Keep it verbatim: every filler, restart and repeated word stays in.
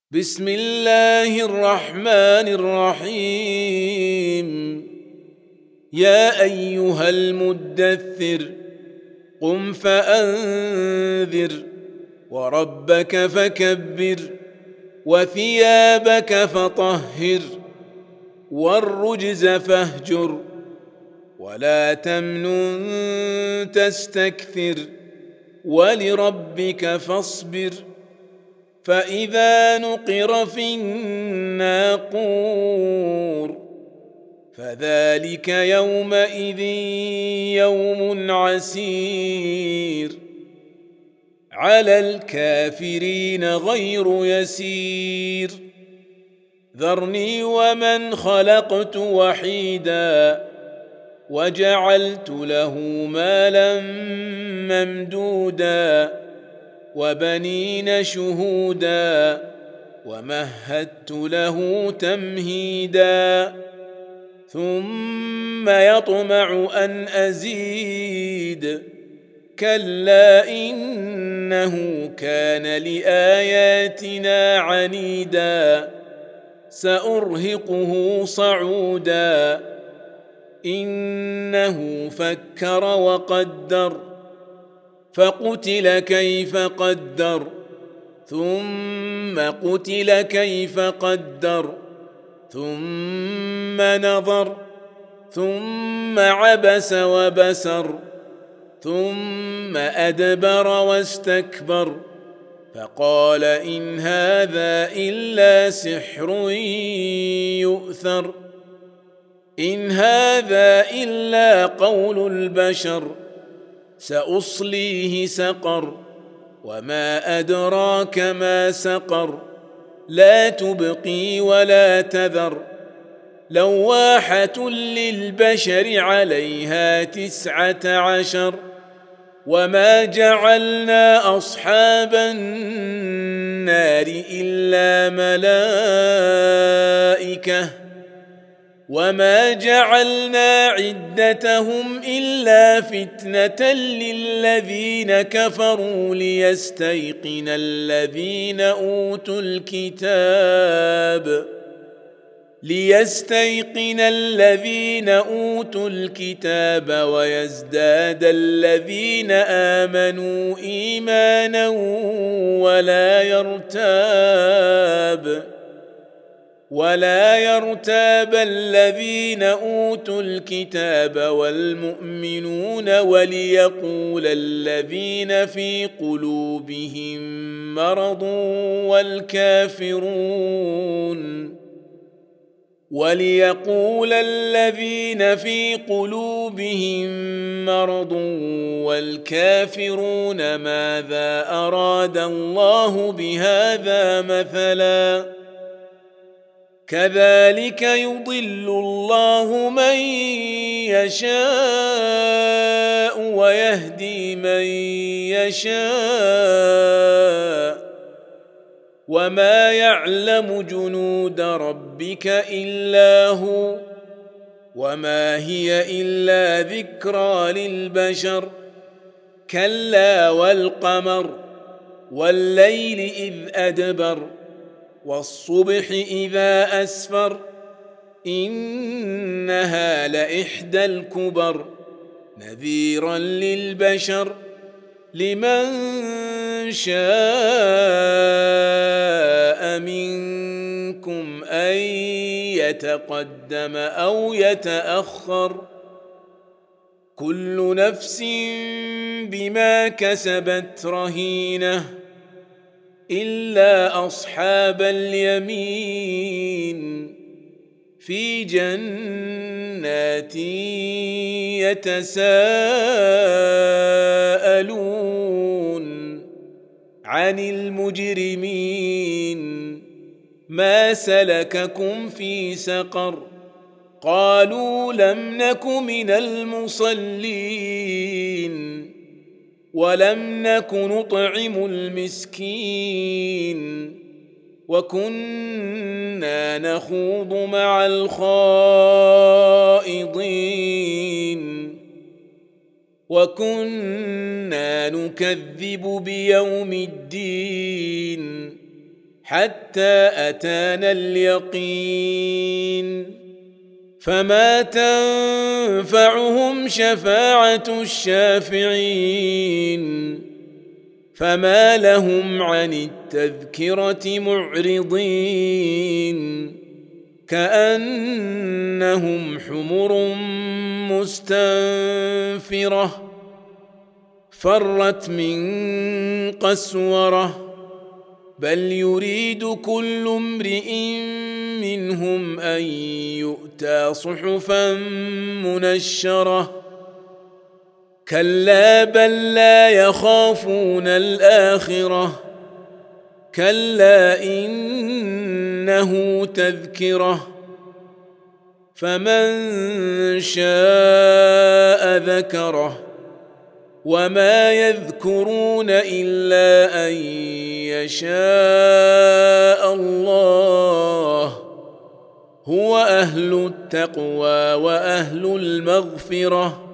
بسم الله الرحمن الرحيم يا أيها المدثر قم فأنذر وربك فكبر وثيابك فطهر والرجز فاهجر ولا تمنن تستكثر ولربك فاصبر فإذا نقر في الناقور فذلك يومئذ يوم عسير على الكافرين غير يسير ذرني ومن خلقت وحيدا وجعلت له مالا ممدودا وبنين شهودا ومهدت له تمهيدا ثم يطمع أن أزيد كلا إنه كان لآياتنا عنيدا سأرهقه صعودا إنه فكر وقدر فقتل كيف قدر ثم قتل كيف قدر ثم نظر ثم عبس وبسر ثم أدبر واستكبر فقال إن هذا إلا سحر يؤثر إن هذا إلا قول البشر سأصليه سقر وما أدراك ما سقر لا تبقي ولا تذر لواحة للبشر عليها تسعة عشر وما جعلنا أصحاب النار إلا ملائكة وما جعلنا عدتهم إلا فتنة للذين كفروا ليستيقن الذين أوتوا الكتاب ليستيقن الذين أوتوا الكتاب ويزداد الذين آمنوا إيمانا ولا يرتاب ولا يرتاب الذين أوتوا الكتاب والمؤمنون وليقول الذين في قلوبهم مرض والكافرون وليقول الذين في قلوبهم مرض والكافرون ماذا أراد الله بهذا مثلاً كذلك يضل الله من يشاء ويهدي من يشاء وما يعلم جنود ربك إلا هو وما هي إلا ذكرى للبشر كلا والقمر والليل إذ أدبر والصبح إذا أسفر إنها لإحدى الكبر نذيرا للبشر لمن شاء منكم أن يتقدم أو يتأخر كل نفس بما كسبت رهينة إلا أصحاب اليمين في جنات يتساءلون عن المجرمين ما سلككم في سقر قالوا لم نك من المصلين ولم نك نطعم المسكين وكنا نخوض مع الخائضين وكنا نكذب بيوم الدين حتى أتانا اليقين فما تنفعهم شفاعة الشافعين فما لهم عن التذكرة معرضين كأنهم حمر مستنفرة فرت من قسورة بل يريد كل امرئ منهم أن يؤتى صحفا منشرة كلا بل لا يخافون الآخرة كلا إنه تذكرة فمن شاء ذكره وما يذكرون إلا أن يشاء الله هو أهل التقوى وأهل المغفرة